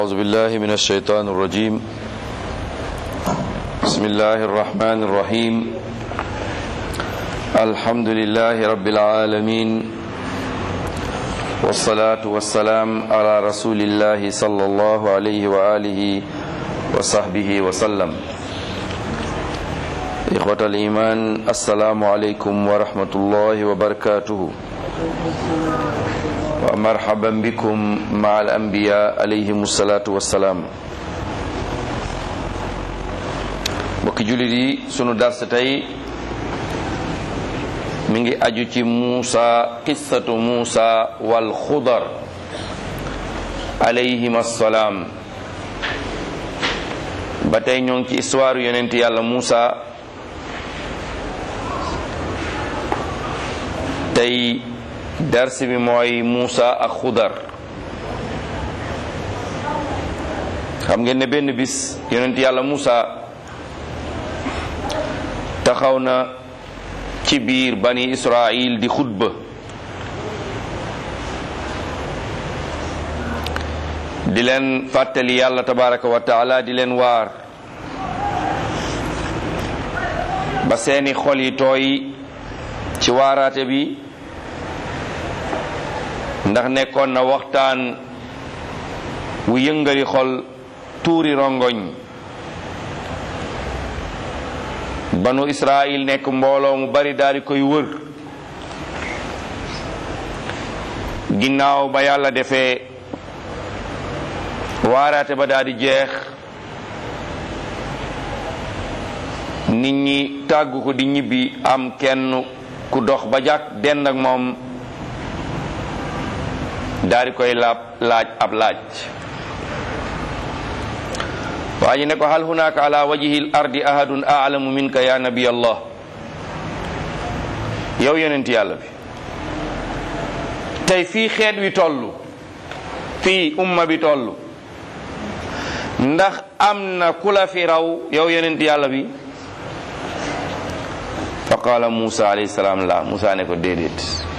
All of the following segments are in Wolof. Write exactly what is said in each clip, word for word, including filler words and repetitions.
أعوذ بالله من الشيطان الرجيم بسم الله الرحمن الرحيم الحمد لله رب العالمين والصلاة والسلام على رسول الله صلى الله عليه وآله وصحبه وسلم إخوة الإيمان السلام عليكم ورحمة الله وبركاته ومرحبا بكم مع الأنبياء عليهم الصلاة والسلام mbokki jullit yi sunu dars tey mi ngi aju ci Muusa qissatu Muusa wal Xudar alayhim assalaam ba tey ñoo ngi ci histoire yonent yàlla Muusa tey dars bi mooy Muusa ak Xudar xam ngeen ne benn bis yonent yàlla Muusa taxaw na ci biir bani Israil di xutba di leen fàttali yàlla tabaraka wa taala di leen waar ba seeni xol yi tooy ci waaraate bi ndax nekkoon na waxtaan wu yëngali xol tuuri rongoñ banu Israil nekk mbooloo mu bari daal di koy wër ginnaaw ba yàlla defee waaraate ba daal di jeex nit ñi tàggu ko di ñibbi am kenn ku dox ba jàkk dend ak moom daal di koy laab laaj ab laaj waa ji ne ko hal hunaka ala wajhi l ardi ahadun a'lamu minka ya nabi allah yow yonent yàlla bi tey fii xeet wi toll fii umma bi toll ndax am na ku la fi raw yow yonent yàlla bi fa qaala Muusa alayhi salaam la Muusa ne ko déedéet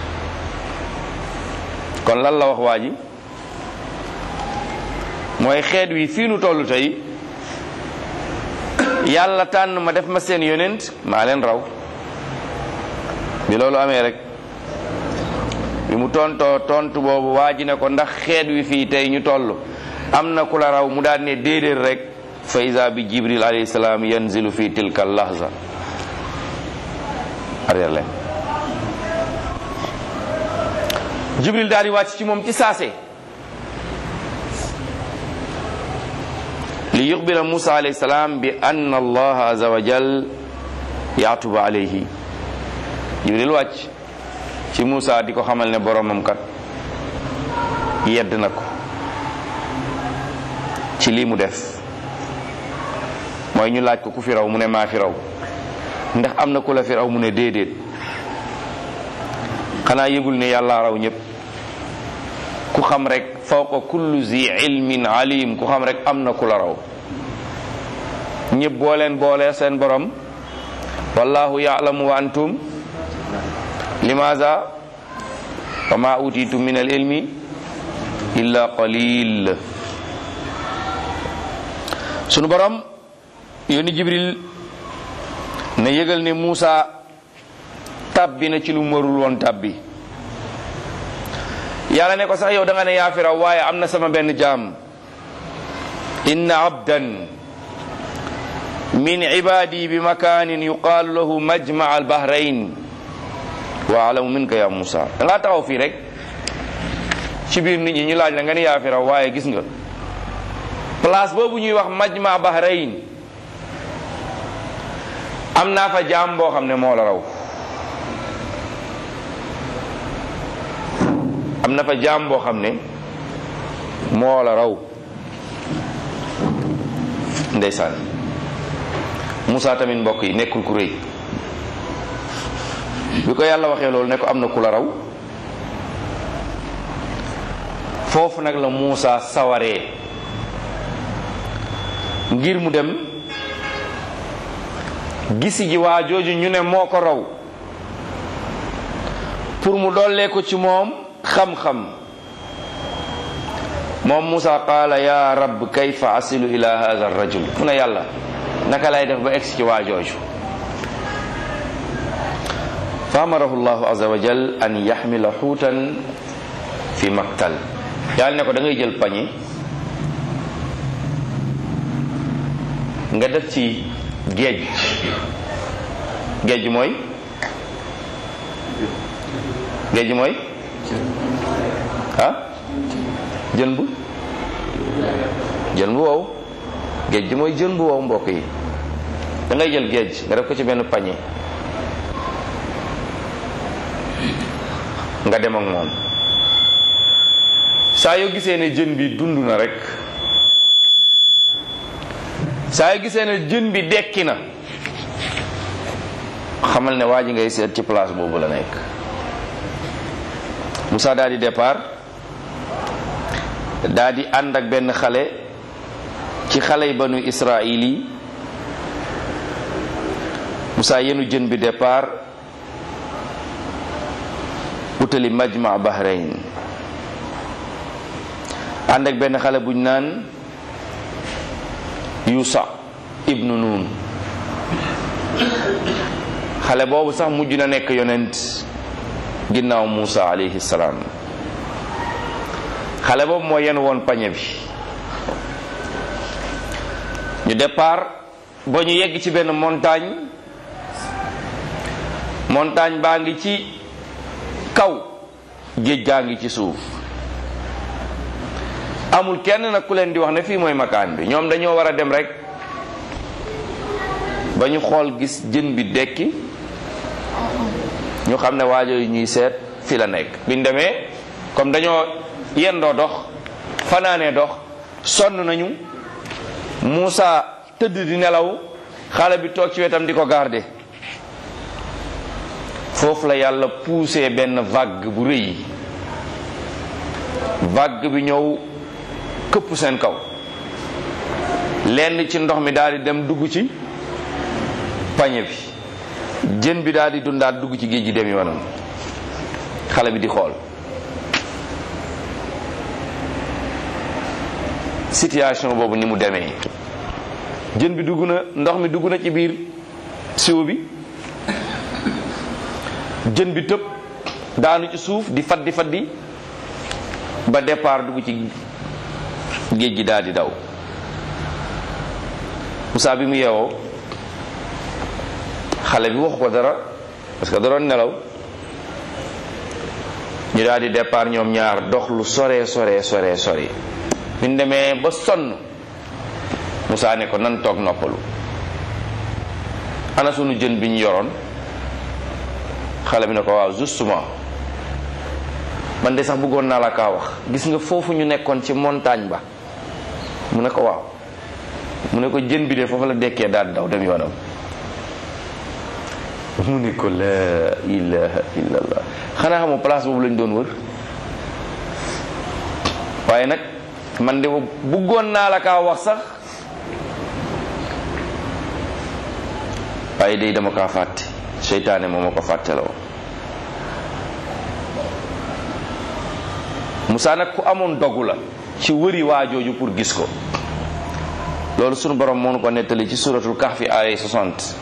kon lan la wax waa ji mooy xeet wi fii nu toll tey yàlla tànn ma def ma seen yonent maa leen raw bi loolu amee rek bi mu tontoo tontu boobu waa ji ne ko ndax xeet wi fii tey ñu toll am na ku la raw mu daal ne déedéet rek fa iza bi jibril alayhi salaam yanzilu fi tilka lahza arrière leen jibril daal di wàcc ci moom ci saase li yuxbira Musa alayhi salaam bi anna allah azza wa jal yaatubu alayhi jibril wàcc ci Musa di ko xamal ne boromam kat yedd na ko ci lii mu def mooy ñu laaj ko ku fi raw mu ne maa fi raw ndax am na ku la fi raw mu ne déedéet xanaa yëgul ne yàlla raw ñëpp ku xam rek fawqa kulli zi ilmin alim ku xam rek am na ku la raw ñëpp boo leen boole seen borom wallahu ya'lamu wa antum limaza wa ma utitu min al ilmi illa qalil sunu borom yónni Jibril ne yëgal ne Muusa tabbi na ci lu mu warul woon tabbi yàlla ne ko sax yow da nga ne yaa fi raw waaye am na sama benn jaam inna abdan min ibadi bi makanin yuqaalu lahu majma al bahrain wa alamu minka ya Musa da ngaa taxaw fii rek ci biir nit ñi ñu laaj la nga ne yaa fi raw waaye gis nga place boobu ñuy wax majma bahrain am naa fa jaam boo xam ne moo la raw am na fa jaam boo xam ne moo la raw ndeysaan Musa tamit mbokk yi nekkul ku rëy bi ko yàlla waxee loolu ne ko am na ku la raw foofu nag la Musa sawaree ngir mu dem gisi ji waa jooju ñu ne moo ko raw pour mu dollee ko ci moom xam-xam moom Musa qaala ya rab kayfa asilu ila hadha ar-rajul mu ne yàlla naka lay def ba egsi ci waa jooju fa amarahu llahu azza wa jal an yaxmila xuutan fi maktal yàlla ne ko da ngay jël pañe nga def ci géej géej mooy géej mooy ah jën bu jën bu wow géej gi mooy jën bu wow mbokk yi da ngay jël géej nga def ko ci benn pañe nga dem ak moom saa yoo gisee ne jën bi dund na rek saa yoo gisee ne jën bi dekki na xamal ne waa ji ngay seet ci place boobu la nekk Moussa daal di départ daal di ànd ak benn xale ci xale yi banu Israël yi Moussa yenu jën bi départ utali majma Bahrain ànd ak benn xale buñ naan Yusa ibnu Nun xale boobu sax mujj na nekk yonent ginnaaw Musa alayhi salaam xale boobu moo yen woon pañe bi ñu départ ba ñu yegg ci benn montagne montagne baa ngi ci kaw géej gaa ngi ci suuf amul kenn nag ku leen di wax ne fii mooy makaan bi ñoom dañoo war a dem rek ba ñu xool gis jën bi dekki ñu xam ne waajo yi ñuy seet fi la nekk biñ demee comme dañoo yendoo dox fanaanee dox sonn nañu Muusa tëdd di nelaw xale bi toog ci wetam di ko garder foofu la yàlla poussé benn vague bu rëy vague bi ñëw këpp seen kaw lenn ci ndox mi daal di dem dugg ci pañe bi jën bi daal di dundaat dugg ci géej gi dem yoonam xale bi di xool situation boobu ni mu demee jën bi dugg na ndox mi dugg na ci biir siwo bi jën bi tëb daanu ci suuf di faddi faddi ba départ dugg ci géej gi daal di daw Moussa bi mu yeewoo xale bi waxu ko dara parce que da doon nelaw ñu daal di départ ñoom ñaar dox lu sore sore sore sore bi ñu demee ba sonn Moussa ne ko nan toog noppalu ana sunu jën bi ñu yoroon xale bi ne ko waaw justement man de sax bëggoon naa la kaa wax gis nga foofu ñu nekkoon ci montagne ba mu ne ko waaw mu ne ko jën bi de foofu la dekkee daal daw dem yoonam mu ne ko la ilaha illallah xanaa xamoo place boobu lañ doon wër waaye nag man de bëggoon naa la kaa wax sax waaye day dama kaa fàtte seytaane moo ma ko fàtteloo Moussa nag ku amoon dogu la ci wëri waajooju pour gis ko loolu sunu borom moo nu ko nettali ci suratul kahfi ay soixante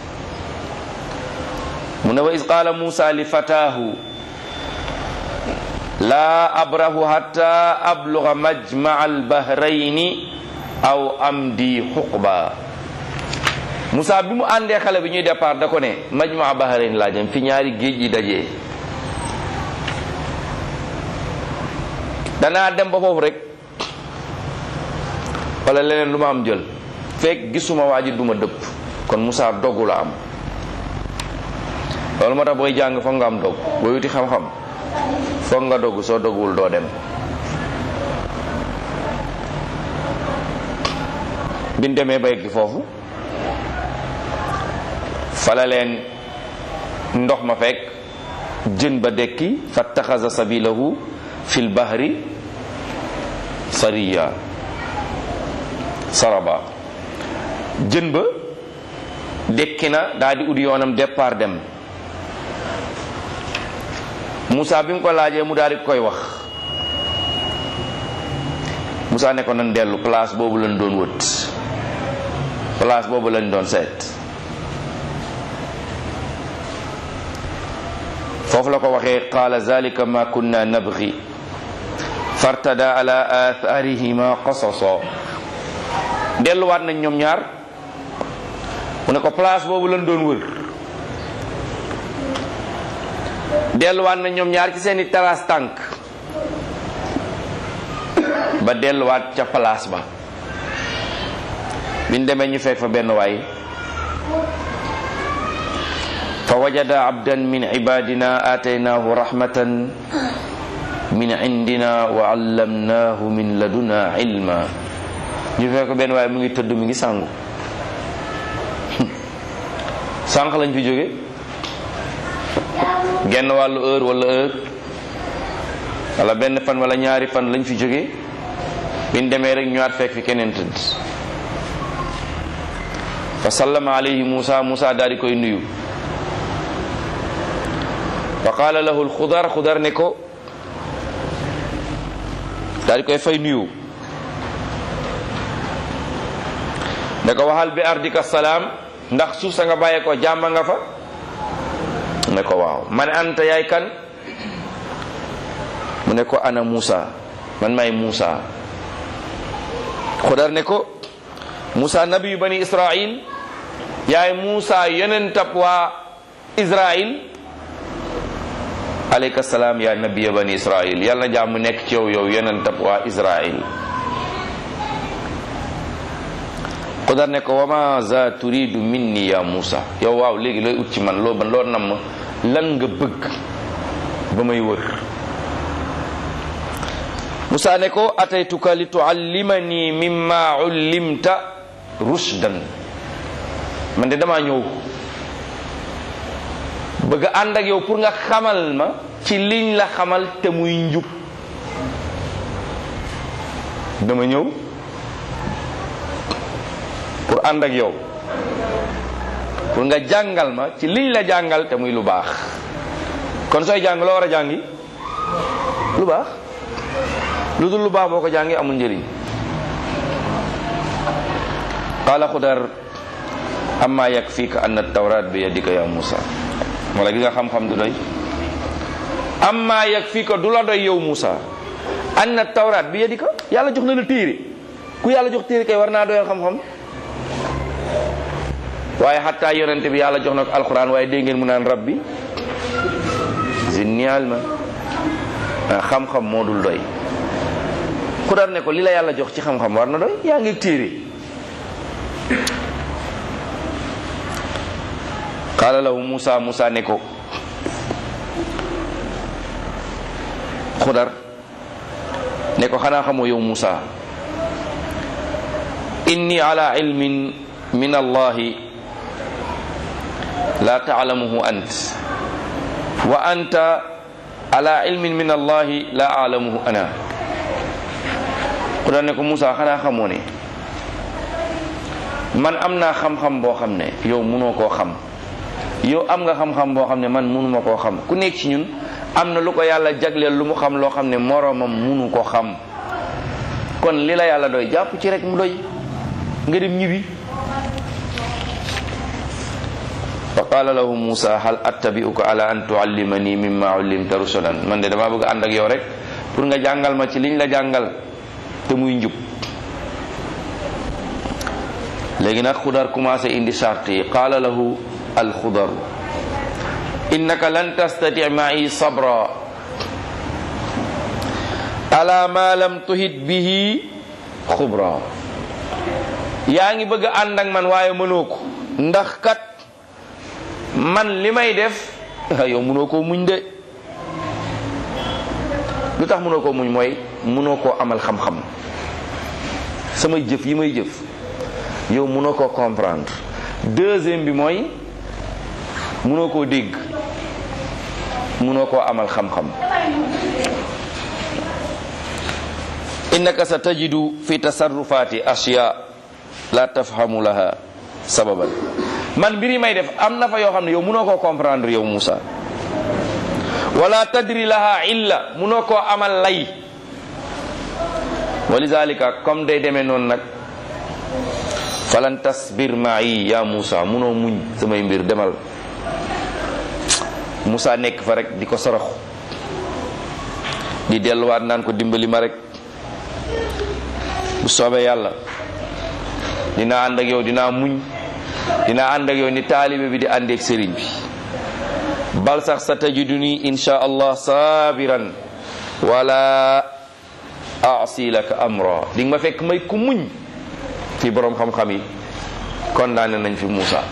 mu ne wa iz qaala Moussa li fataahu laa abrahu hatta abluga majmaa albahrayni aw amdi xuqba Moussa bi mu àndee xale bi ñuy départ da ko ne majmaa bahrayn laa jëm fi ñaari géej yi dajee danaa dem ba foofu rek wala leneen lu ma am jël fekk gisuma waa ji duma dëpp kon Moussa dogu la am loolu moo tax booy jàng foog nga am dog booy wuti xam-xam foog nga dogu soo doguwul doo dem biñ demee ba yegg foofu fala leen ndox ma fekk jën ba dekki fattaxasa sabilahu fil bahri sariya saraba jën ba dekki na daal di ut yoonam départ dem Moussa bi mu ko laajee mu daal di koy wax Moussa ne ko nan dellu, place boobu lañ doon wët, place boobu lañ doon seet. foofu la ko waxee qaala zalika ma kunna nabghi fartada ala atharihima qasasa. delluwaat nañ ñoom ñaar, mu ne ko place boobu lañ doon wër. delluwaat nañ ñoom ñaar ci seeni taraas tànk ba delluwaat ca place ba. biñ demee ñu fekk fa benn waay, fa wajada abdan min ibadina ataynaahu rahmatan min indina wa allamnaahu min laduna ilma. ñu fekk benn waay mu ngi tëdd, mu ngi sangu. sànq lañ fi jóge, genn wàllu heure wala heure wala benn fan wala ñaari fan lañ fi jóge. biñ demee rek ñëwaat fekk fi keneen tëdd. fa sallama alayhi Musa, Musa daal di koy nuyu. fa qaala lahu alxudar, xudar ne ko, daal di koy fay nuyu, ne ko waxal bi ardika salaam, ndax suuf sa nga bàyyee ko jàmm nga fa. ne ko waaw. man anta, yaay kan? mu ne ko ana Musa, man maay Musa. xudar ne ko Musa nabiyu bani Israil, yaay Musa yonentab waa Israil. alayka salaam ya nabiya bani Israil, yàlla na jàmm nekk ci yow yow yonentab waa Israil. xudar ne ko wama za turidu minni ya Musa, yow waaw léegi looy ut ci man, loo ban loo nam lan nga bëgg ba may wër. Musa ne ko ataytuka li tuallimani mimma ullimta rushdan, man de damaa ñëw bëgg a ànd ak yow pour nga xamal ma ci liñ la xamal te muy njub. dama ñëw pour ànd ak yow pour nga jàngal ma ci liñ la jàngal te muy lu baax. kon sooy jàng loo war a jàngi lu baax, lu dul lu baax boo ko jàngi amul njëriñ. qaala xudar amma yakfika anna tawrat bi yadika ya Musa, wala gi nga xam-xam du doy. amma yakfika, du la doy yow Musa, anna tawrat bi yadika, yàlla jox na la téere. ku yàlla jox téere kay war naa doyal xam-xam. waaye xataa yonente bi yàlla jox na ko alquran, waaye dégg ngeen mu naan rabbi zidni ilma. xam-xam moo dul doy. xudar ne ko li la yàlla jox ci xam-xam war na doy, yaa ngi téere. qaala lahu Musa, Musa ne ko xudar ne ko xanaa xamoo yow Musa, inni ala ilmin min allahi la taalamuhu ant wa anta ala ilmin min allahi la alamuhu ana. xudar ne ko Musa, xanaa xamoo ne man am naa xam-xam boo xam ne yow munoo koo xam, yow am nga xam-xam boo xam ne man munuma koo xam. ku nekk ci ñun am na lu ko yàlla jagleel lu mu xam loo xam ne moroomam munu ko xam. kon li la yàlla doy jàpp ci rek mu doy, nga dem ñibbi. fa qaala lahu Musa hal attabi'uka ala an tuallimani mimma ullimta rushdan, man de damaa bëgg ànd ak yow rek pour nga jàngal ma ci liñ la jàngal te muy njub. léegi nag xudar commencé indi charte yi. qaala lahu alxudaru innaka lan tastati ma'i sabra ala ma lam tuhit bihi xubra. yaa ngi bëgg a ànd ak man waaye mënoo ko, ndax kat man li may def yow mënoo koo muñ de. lu tax mënoo koo muñ mooy mënoo koo amal xam-xam. samay jëf yi may jëf yow mënoo koo comprendre. deuxième bi mooy mënoo koo dégg, mënoo koo amal xam-xam. innaka sa tajidu fi tasarrufati ashya la tafhamu laha sababan, man mbir yi may def am na fa yoo xam ne yow mënoo koo comprendre yow Musa. wala tadri laha illa, mënoo koo amal lay. wa lidhalika comme day demee noonu nag falan tasbir ma'i ya Musa munoo muñ samay mbir demal. Musa nekk fa rek di ko saraxu di delluwaat naan ko dimbali ma rek bu soobee yàlla dinaa ànd ak yow dinaa muñ dinaa ànd ak yow ni taalibe bi di àndeek sëriñ bi. bal sax sa tajiduni insha allah sabiran wala asi laka amra di nga ma fekk may ku muñ. fi boroom xam-xam yi condamné nañ fi Musa.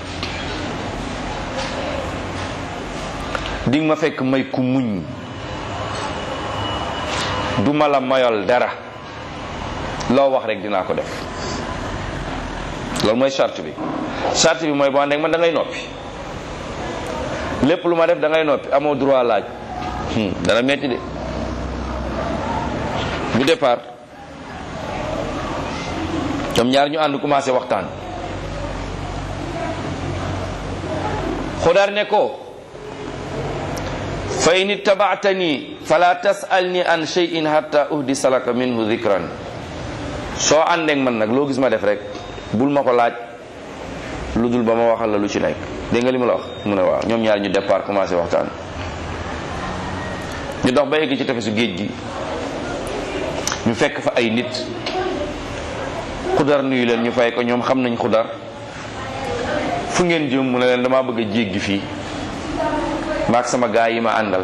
di nga ma fekk may ku muñ du ma la mayol dara loo wax rek dinaa ko def. loolu mooy charte bi charte bi mooy boo ànd ak man da ngay noppi lépp lu ma def da ngay noppi amoo droit laaj. dana metti de. bu départ ñoom ñaar ñu ànd commencé waxtaan. Xudar ne ko fa in ittabaatani fala tasalni an shay'in hatta uhdisa laka minhu dhikran. soo àndeek man nag loo gis ma def rek bul ma ko laaj lu dul ba ma waxal la lu ci nekk. dégg nga li ma la wax mu ne waaw. ñoom ñaar ñu départ commencé waxtaan. ñu dox ba yegg ci tefesu géej gi ñu fekk fa ay nit. Xudar nuyu leen ñu fay ko ñoom xam nañ Xudar. fu ngeen jëm mu ne leen damaa bëgg a jéggi fii maak sama gaay yi ma àndal.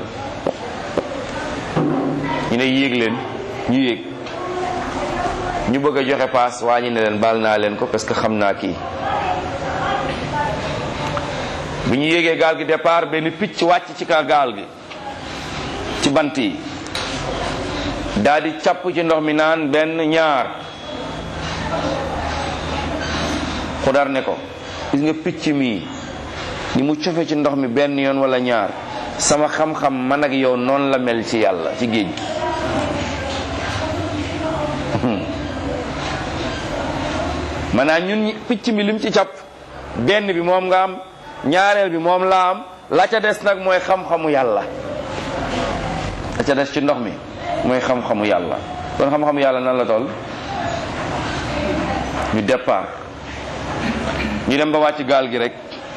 ñu ne yéeg leen ñu yéeg ñu bëgg a joxe paas waa ñu ne leen baal naa leen ko parce que xam naa kii. bi ñu yéegee gaal gi départ benn picc wàcc ci ka gaal gi ci bant yi daal di càpp ci ndox mi naan benn ñaar. Xudar ne ko gis nga picc mii ni mu cofe ci ndox mi benn yoon wala ñaar sama xam-xam man ak yow noonu la mel ci yàlla ci géej gi. maanaam ñun picc mi lim ci càpp benn bi moom nga am ñaareel bi moom laa am la ca des nag mooy xam-xamu yàlla. la ca des ci ndox mi mooy xam-xamu yàlla. kon xam-xamu yàlla nan la toll. ñu départ ñu dem ba wàcc gaal gi rek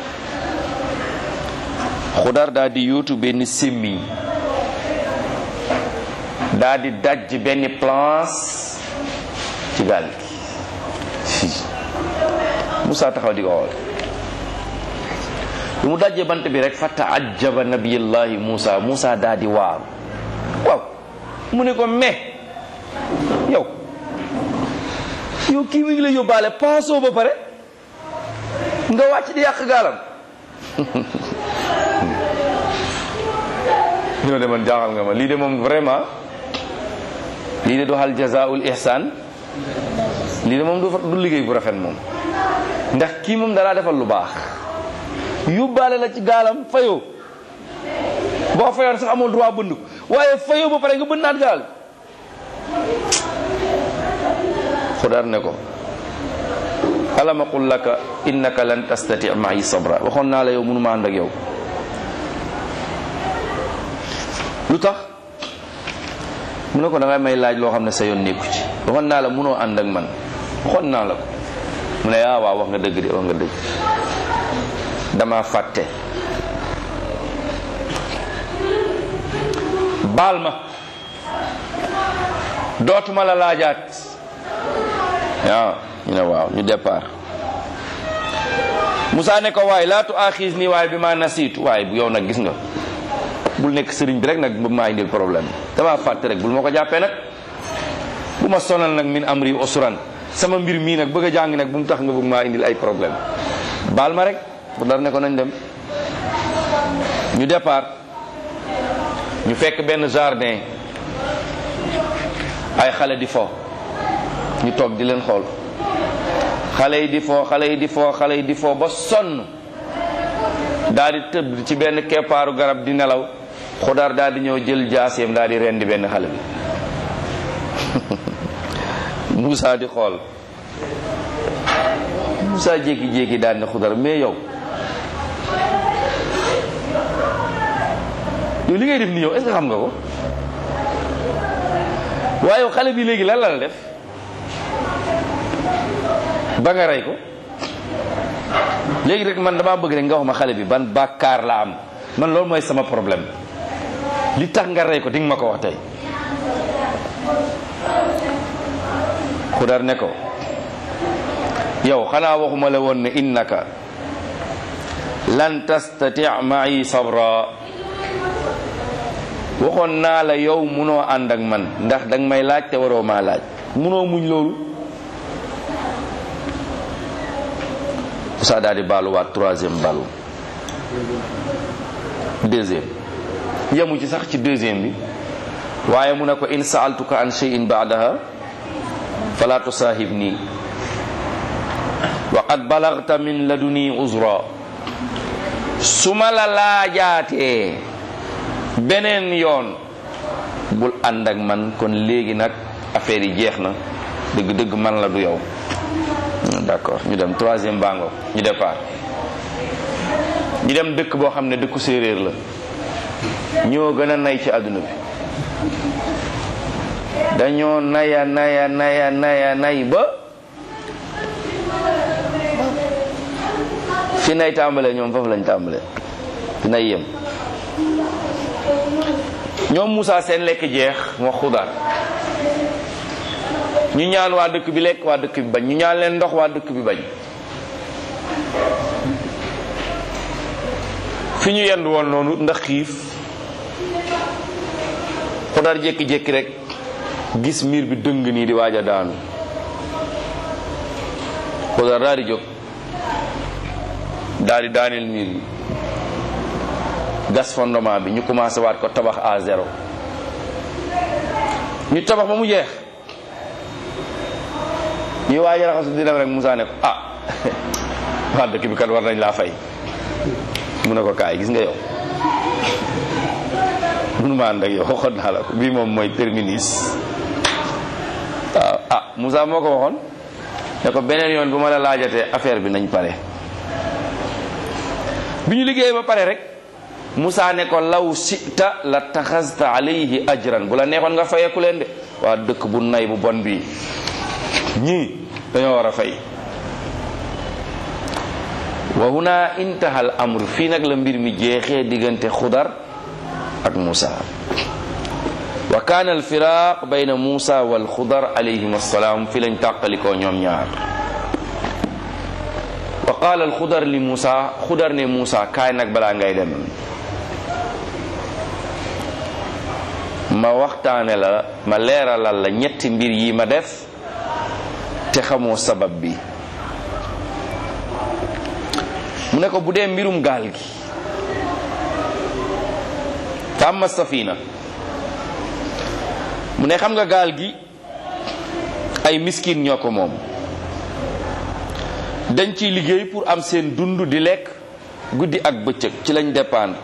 Xudar daal di yóotu benn semmiñ daal di dajj benn planche ci gaal gi. Musa taxaw di ko xool lu mu dajjee bant bi rek fa taajjaba nabiyullahi Musa Musa daal di waaw waaw mu ne ko mais yow yow kii mi ngi la yóbbaale paasoo ba pare nga wàcc di yàq gaalam. ñoo de man jaaxal nga ma lii de moom vraiment lii de du hal jazaa'ul ihsan lii de moom du liggéey bu rafet moom. ndax kii moom dalaa defal lu baax yóbbaale la ci gaalam fayoo boo fayoon sax amoo droit bënd ko waaye fayoo ba pare nga bënnaat gaal. Xudar ne ko alam aqul laka innaka lan tastati' ma'i sabra waxoon naa la yow mënuma ànd ak yow. lu tax mu ne ko da ngay may laaj loo xam ne sa yoon nekku ci waxoon naa la mënoo ànd ak man waxoon naa la ko. mu ne ah waaw wax nga dëgg de wax nga dëgg dama fàtte baal ma dootuma la laajaat. waaw ñu ne waaw ñu départ. Musa ne ko waaye laa tu'aaxizni waaye bi ma nasiitu waaye bu yow nag gis nga bul nekk sëriñ bi rek nag bu maa indil problème dama fàtte rek bul ma ko jàppee nag bu ma sonal nag min amri usran sama mbir mii nag bëgg a jàng nag bu mu tax nga bëgg maa indil ay problème baal ma rek bu dar ne ko nañ dem. ñu départ ñu fekk benn jardin ay xale di fo ñu toog di leen xool xale yi di fo xale yi di fo xale yi di fo ba sonn daal di tëdd ci benn keppaaru garab di nelaw Xudar daal di ñëw jël jaaseem daal di rendi benn xale bi. Musa di xool Musa jékki-jékki daal ne Xudar mais yow yow li ngay def ni yow est-ce que xam nga ko waaye yow xale bi léegi lan la la def ba nga rey ko. léegi rek man damaa bëgg rek nga wax ma xale bi ban bàkkaar la am, man loolu mooy sama problème. li tax nga rey ko di nga ma ko wax tey. Xudar ne ko yow xanaa waxuma la woon ne innaka lan tastati' ma'i sabra. waxoon naa la yow munoo ànd ak man ndax danga may laaj te waroo maa laaj, munoo muñ loolu. Moussa daal di baaluwaat troisième balu, deuxième yemu ci sax ci deuxième bi, waaye mu ne ko in sa'altuka an shay'in ba'daha fala tusahibni wa qad balagta min laduni uzra. su ma la laajaatee beneen yoon bul ànd ak man, kon léegi nag affaire yi jeex na, dëgg-dëgg man la du yow. d'accord, ñu dem troisième bango, ñu départ ñu dem dëkk boo xam ne dëkku séeréer la, ñoo gën a nay ci àdduna bi. dañoo naya naya naya naya nay ba fi nay tàmbalee ñoom foofu lañ tàmbalee fi nay yem. ñoom Moussa seen lekk jeex moo Xudar, ñu ñaan waa dëkk bi lekk, waa dëkk bi bañ, ñu ñaan leen ndox, waa dëkk bi bañ. fi ñu yendu woon noonu ndax xiif, Xudar jékki-jékki rek gis miir bi dëng nii di waaj a daanu. Xudar daal di jóg daal di daaneel miir bi, gas fondement bi, ñu commencé waat ko tabax à zéro. ñu tabax ba mu jeex, ñu waaj a raxasu di dem rek Moussa ne ko ah waa dëkk bi kat war nañ laa fay. mu ne ko kaay, gis nga yow mënuma ànd ak yow, waxoon naa la ko, bii moom mooy terminus. waaw ah Moussa moo ko waxoon ne ko beneen yoon bu ma la laajatee affaire bi nañ pare. bi ñu liggéey ba pare rek Moussa ne ko law sita la taxasta alayhi ajran, bu la neexoon nga fayeku leen de. waa dëkk bu nay bu bon bii ñii dañoo war a fay. wa huna intaha al amr, fii nag la mbir mi jeexee diggante Xudar ak Moussa. wa kaana al firaq bayna Moussa wal Xudar alayhim assalaam, fi lañ tàqalikoo ñoom ñaar. wa qaala al Xudar li Moussa, Xudar ne Moussa kaay nag balaa ngay dem ma waxtaane la, ma leeralal la ñetti mbir yi ma def te xamoo sabab bi. mu ne ko bu dee mbirum gaal gi, fa amma safina, mu ne xam nga gaal gi ay miskin ñoo ko moom, dañ ciy liggéey pour am seen dund di lekk guddi ak bëccëg, ci lañ dépendre.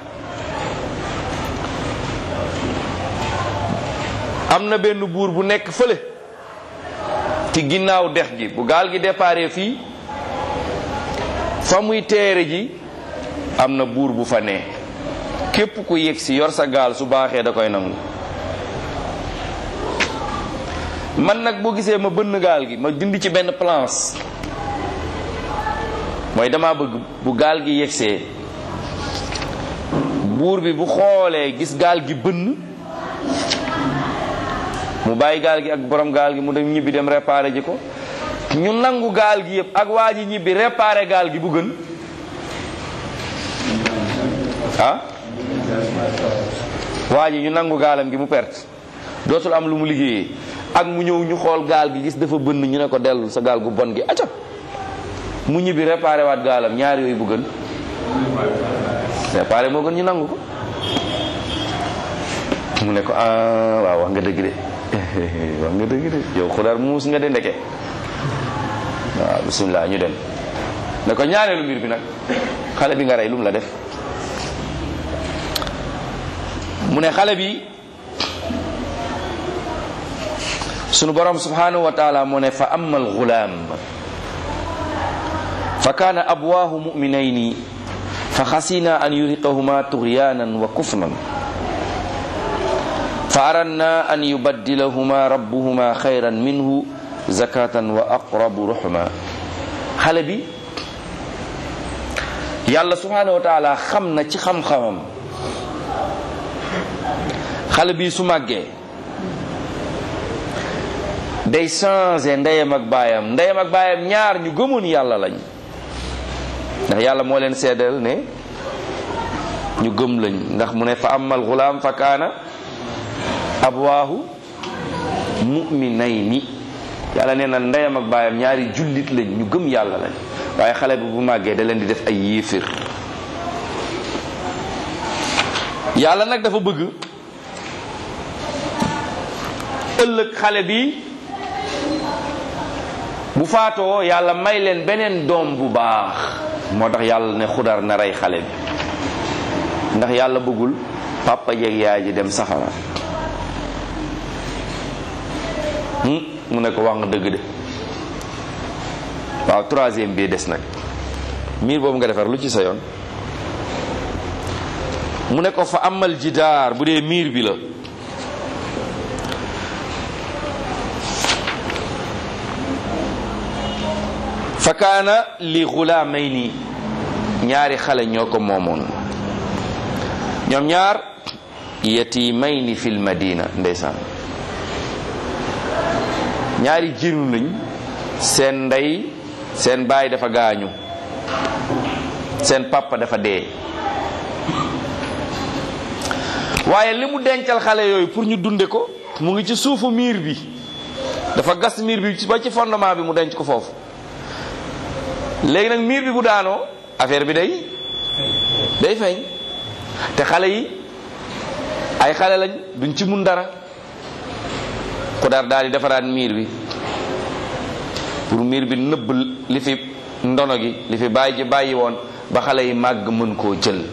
am na benn buur bu nekk fële ci ginnaaw dex gi, bu gaal gi déparé fii fa muy teere ji am na buur bu fa ne, képp ku yegg si yor sa gaal su baaxee da koy nangu. man nag boo gisee ma bënn gaal gi, ma dindi ci benn planche, mooy dama bëgg bu gaal gi yegsee buur bi bu xoolee gis gaal gi bënn, mu bàyyi gaal gi ak borom gaal gi mu dem ñibbi dem réparé ji ko. ñu nangu gaal gi yëpp ak waa ji ñibbi réparé gaal gi bu gën ah waa ji ñu nangu gaalam gi mu perte, dootul am lu mu liggéeyee, ak mu ñëw ñu xool gaal gi gis dafa bënn, ñu ne ko dellu sa gaal gu bon gi acca, mu ñibbi réparé waat gaalam, ñaar yooyu bu gën. réparé moo gën ñu nangu ko. mu ne ko ah waaw wax nga dëgg de wax nga dëgg de yow Xudar muus nga de ndeke. waaw bismillah ñu dem ne ko ñaareelu mbir bi nag, xale bi nga rey lu mu la def. mu ne xale bi sunu borom subhanahu wa taala moo ne fa amma al gulaam fa kaana abwaahu mu'minayni fa xasina an yuriqahuma tughyanan wa kufran fa aranna an yubaddilahuma rabbuhuma khayran minhu zakatan wa aqrabu ruhma. xale bi yàlla subhanahu wa taala xam na ci xam-xamam xale bi su màggee day changé ndeyam ak baayam ndeyam ak baayam ñaar ñu gëmoon yàlla lañ ndax yàlla moo leen seedal ne ñu gëm lañ ndax mu ne fa amal gulaam fa kaana abwaahu mu'minayni yàlla nee na ndeyam ak baayam ñaari jullit lañ ñu gëm yàlla lañ waaye xale bi bu màggee da leen di def ay yéefir yàlla nag dafa bëgg ëllëg xale bi bu faatoo yàlla may leen beneen doom bu baax moo tax yàlla ne xudar na rey xale bi ndax yàlla bëggul papa jeeg yaay ji dem safara mu ne ko wax nga dëgg de waaw troisième bii des nag miir boobu nga defar lu ci sa yoon mu ne ko fa amal jidaar bu dee miir bi la fa kaana li xulaamayni ñaari xale ñoo ko moomoon ñoom ñaar yatimayni fil madina ndeysaan ñaari jirim lañ seen ndey seen baay dafa gaañu seen papa dafa dee waaye li mu dencal xale yooyu pour ñu dunde ko mu ngi ci suufu miir bi dafa gas miir bi ba ci fondement bi mu denc ko foofu léegi nag miir bi bu daanoo affaire bi day day feeñ te xale yi ay xale lañ duñ ci mun dara Xudar daal di defaraat miir bi pour miir bi nëbb li fi ndono gi li fi bàyyi ji bàyyi woon ba xale yi màgg mën koo jël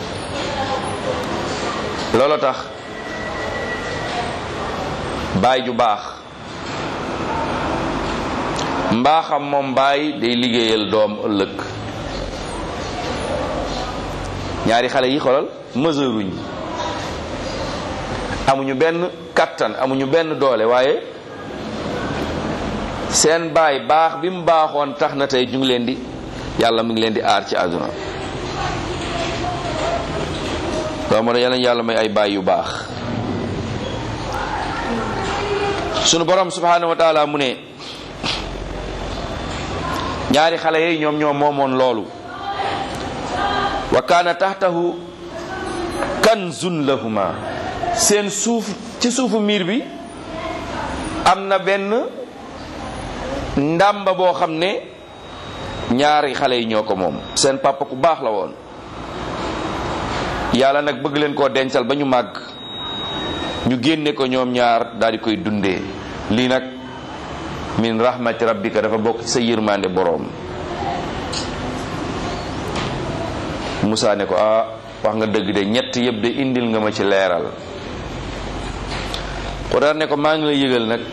loolu tax baay ju baax mbaaxam moom baay day liggéeyal doom ëllëg ñaari xale yi xoolal meseuruñ amuñu benn kattan amuñu benn doole waaye seen baay baax bi mu baaxoon tax na tey ñu ngi leen di yàlla mu ngi leen di aar ci àdduna doo ma yàlla yàlla may ay baay yu baax sunu borom subhanahu wa taala mu ne ñaari xale yi ñoom ñoo moomoon loolu wa kaana taxtahu kanzun lahuma seen suuf ci suufu miir bi am na benn ndàmba boo xam ne ñaari xale yi ñoo ko moom seen papa ku baax la woon yàlla nag bëgg leen koo dencal ba ñu màgg ñu génne ko ñoom ñaar daal di koy dundee lii nag min rahmati rabbika dafa bokk ci sa yërmande boroom Musaa ne ko ah wax nga dëgg de ñett yëpp de indil nga ma ci leeral Xudar ne ko maa ngi lay yëgal nag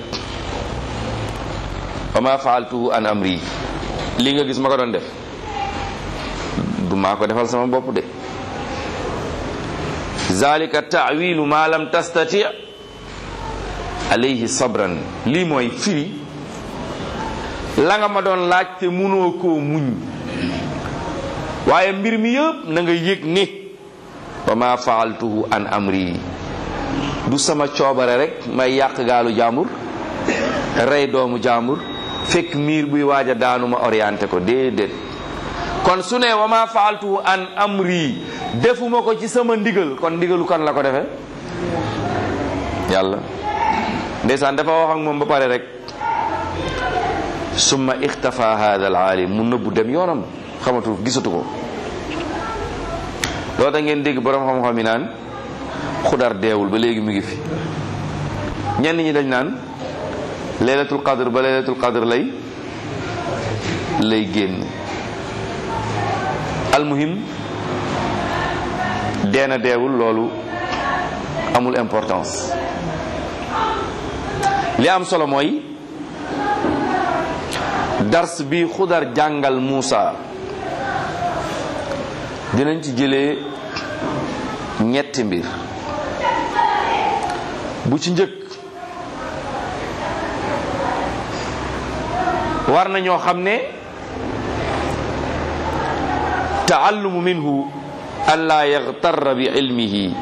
wa ma faaltuhu an amri li nga gis ma ko doon def du maa ko defal sama bopp de zalika ta'wilu ma lam tastati alayhi sabran lii mooy firi la nga ma doon laaj te munoo koo muñ waaye mbir mi yëpp na nga yëg ne wa ma faaltuhu an amri du sama coobare rek may yàq gaalu jàmbur rey doomu jàmbur fekk miir buy waaj a daanu ma orienté ko déedéet kon su ne wa ma faaltuhu an amri defuma ko ci sama ndigal kon ndigalu kan la ko defee yàlla ndeysaan dafa wax ak moom ba pare rek summa ixtafa hada al alim mu nëbbu dem yoonam xamatu gisatu ko loolu da ngeen dégg borom xam-xam yi naan Xudar deewul ba léegi mu ngi fi ñenn ñi dañ naan laylatul qadr ba laylatul qadr lay lay génn almuhim deena deewul loolu amul importance li am solo mooy dars bi Xudar jàngal Muusa dinañ ci jëlee ñetti mbir bu ci njëkk war na ñoo xam ne taallumu minhu an laa yaxtarra bi ilmihi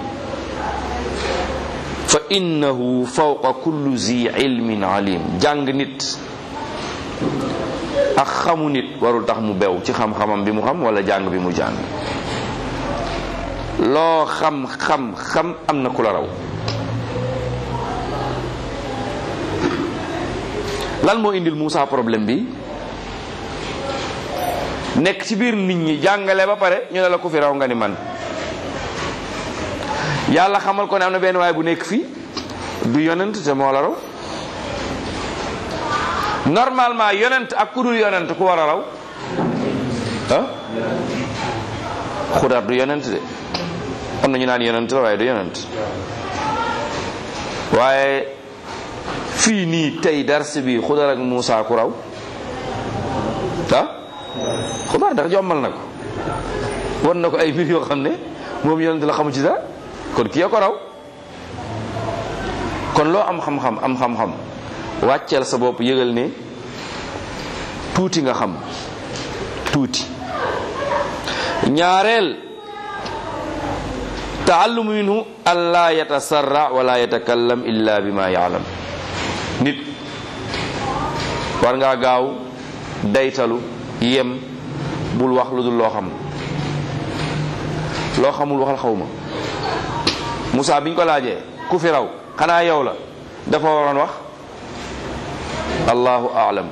fa innahu fawqa kulli zi ilmin alim. jàng nit ak xamu nit warul tax mu bew ci xam-xamam bi mu xam wala jàng bi mu jàng. loo xam xam xam am na ku la raw. lan moo indil Moussa problème bi? nekk ci biir nit ñi jàngale ba pare ñu ne la ku fi raw nga ni man. yàlla xamal ko ne am na benn waay bu nekk fii du yonent te moo la raw. normalement yonent ak ku dul yonent ku war a raw ah Xudar du yonent de, am na ñu naan yonent la waaye du yonent. waaye fii nii tey dars bi Xudar ak Muusa ku raw ah Xudar ndax jommal na ko wan na ko ay mbir yoo xam ne moom yonent la xamu ci dara, kon kii ko raw. kon loo am xam-xam am xam-xam wàcceel sa bopp yëgal ne tuuti nga xam tuuti. ñaareel taallumu minhu an laa yatasarra wala yatakallam illa bima yaalam. nit war ngaa gaaw daytalu yem bul wax lu dul loo xam. loo xamul waxal xawma. Moussa biñ ko laajee ku fi raw xanaa yow la, dafa waroon wax allahu aalam.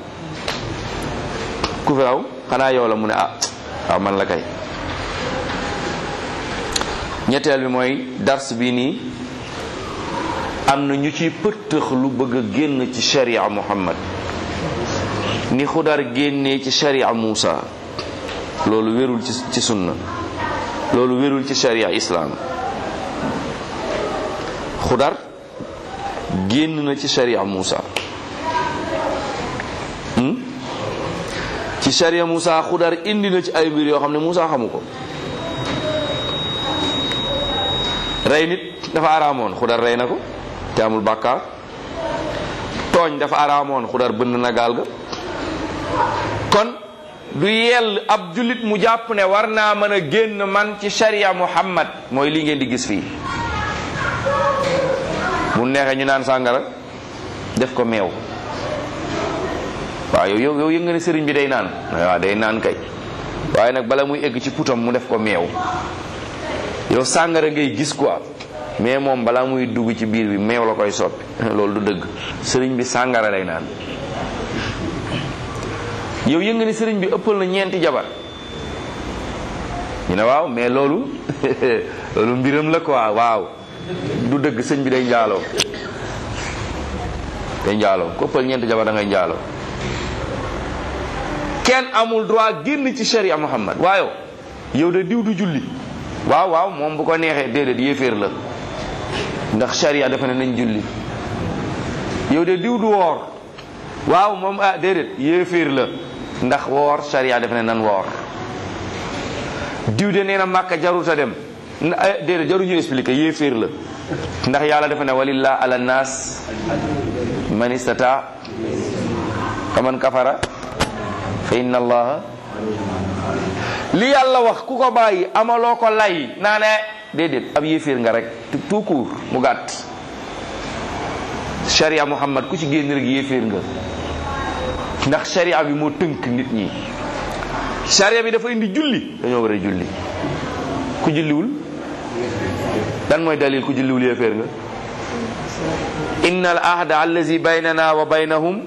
ku fi raw xanaa yow la, mu ne ah waaw man la kay. ñetteel bi mooy dars bi nii am na ñu ci pëttëx lu bëgg a génn ci sharia Muhammad ni Xudar génnee ci sharia Muusa. loolu wérul ci ci sunna, loolu wérul ci sharia islam. Xudar génn na ci sharia Muusa. ci sharia Muusa Xudar indi na ci ay mbir yoo xam ne Muusa xamu ko. rey nit dafa araamoon, Xudar rey na ko te amul bàkkaar. tooñ dafa araamoon, Xudar bënn na gaal ga. kon du yell ab jullit mu jàpp ne war naa mën a génn man ci sharia Muhammad mooy lii ngeen di gis fii. bu neexee ñu naan sàngara def ko meew. waaw yow yow yëg nga ne sëriñ bi day naan, waaw day naan kay, waaye nag bala muy egg ci putam mu def ko meew. yow sàngara ngay gis quoi, mais moom balaa muy dugg ci biir bi meew la koy soppi. loolu du dëgg. sëriñ bi sàngara lay naan. yow yëg nga ni sëriñ bi ëppal na ñeenti jabar. ñu ne waaw mais loolu loolu mbiram la quoi. waaw du dëgg, sëñ bi day njaaloo. day njaaloo ku ëppal ñeenti jabar da ngay njaaloo. kenn amul droit génn ci sharia Muhammad. waaye yow de diw du julli. waaw waaw moom bu ko neexee, déedéet yéeféer la ndax sharia dafa ne nañ julli. yow de diw du woor. waaw moom ah déedéet yéeféer la ndax woor sharia dafa ne nan woor. diw de nee na Màkka jaruta dem, déedéet jaru ñu expliqué, yéeféer la ndax yàlla dafa ne walillah ala nas man istata faman kafara fa inna allaha. li yàlla wax ku ko bàyyi amaloo ko lay naa ne déedéet ab yéeféer nga rek tout court mu gàtt. sharia Muhammad ku ci génn rek yéeféer nga ndax sharia bi moo tënk nit ñi. sharia bi dafa indi julli, dañoo war a julli. ku julliwul dan mooy dalil ku julliwul yéeféer nga. inna al ahda allazi baynana wa baynahum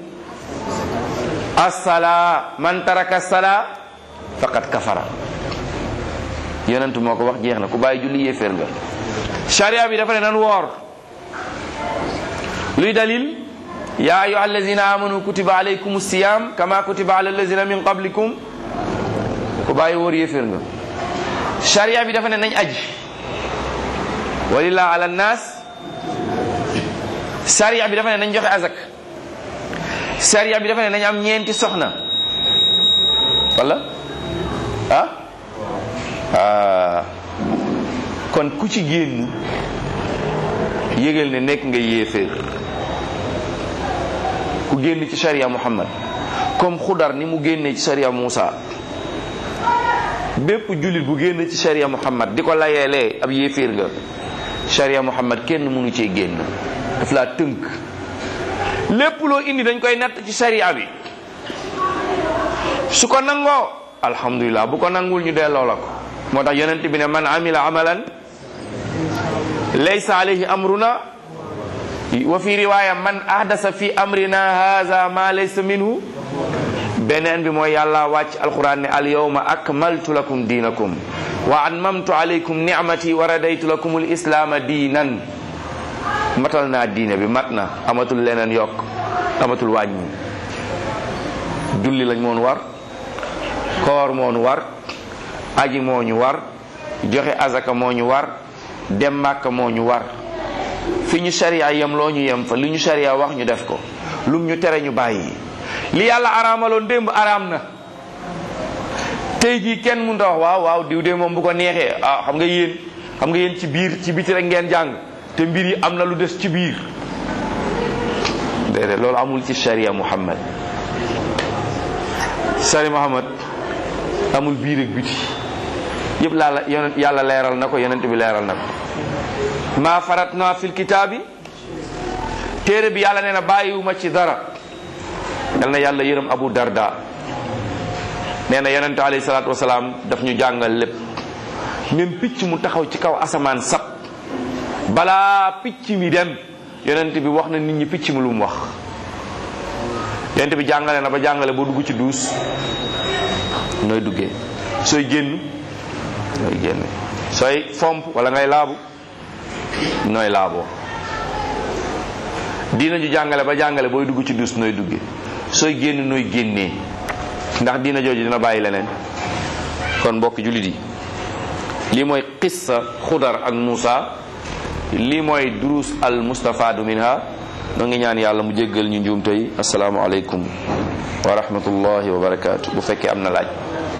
as-salaa man taraka as-salaa faqad kafara. yonent moo ko wax, jeex na. ku bàyyi julli yéeféer nga. sharia bi dafa ne nan woor. luy dalil ya ayyuha allazina amanu kutiba alaykum siyam kama kutiba ala allazina min qablikum. ku bàyyi woor yéeféer nga. sharia bi dafa ne nañ aji walillah ala nas. sharia bi dafa ne nañ joxe azak. sharia bi dafa ne nañ am ñeenti soxna wala ah ah kon ku ci génn yëgal ne nekk nga yéeféer. ku génn ci sharia Muhammad comme Xudar ni mu génnee ci sharia Muusa bépp jullit bu génn ci sharia Muhammad di ko layeelee ab yéeféer nga. sharia Muhammad kenn mënu cee génn, daf laa tënk. lépp loo indi dañ koy natt ci sharia bi, su ko nangoo alhamdulilah, bu ko nangul ñu delloo la ko. moo tax yonent bi ne man amila amalan laysa alayhi amruna, wa fi riwaya man ahdasa fi amrina haza ma laysa minhu. beneen bi mooy yàlla wàcc alquran ne al yawma akmaltu lakum diinakum wa atmamtu alaykum ni'mati wa radaytu lakum al islaama diinan. matal naa diine bi, mat na, amatul leneen yokk, amatul wàññi. julli lañ moon war, koor moo ñu war, aji moo ñu war, joxe azaka moo ñu war, dem Màkka moo ñu war. fi ñu sharia yem loo ñu yem fa, li ñu sharia wax ñu def ko, lum ñu tere ñu bàyyi. li yàlla araamaloon démb araam na. tey jii kenn mënut a wax waaw waaw diw de moom bu ko neexee ah xam nga yéen xam nga yéen ci biir ci biti rek ngeen jàng te mbir yi am na lu des ci biir. déedéet loolu amul ci sharia Muhammad. sharia Muhammad amul biir ak biti yëpp laa la yonent yàlla leeral na ko, yonent bi leeral na ko. maa faratna fil kitaabi, téere bi yàlla nee na bàyyiwuma ci dara. yal na yàlla yërëm Abu Darda, nee na yonent alayhi salaatu wasalaam daf ñu jàngal lépp. même picc mu taxaw ci kaw asamaan sab balaa picc mi dem yonent bi wax na nit ñi picc mi lu mu wax. yonent bi jàngale na ba jàngale boo dugg ci duus nooy duggee, sooy génn nooy génne, sooy fomp wala ngay laabu nooy laaboo. diina ju jàngale ba jàngale booy dugg ci duus nooy duggee, sooy génn nooy génnee, ndax diina jooju dina bàyyi leneen. kon mbokk jullit yi, lii mooy qissa Xudar ak Muusa, lii mooy duruus al mustafaadu minha. noo ngi ñaan yàlla mu jéggal ñu njuum tey. assalaamu aleykum wa rahmatullahi wa barakaatu. bu fekkee am na laaj.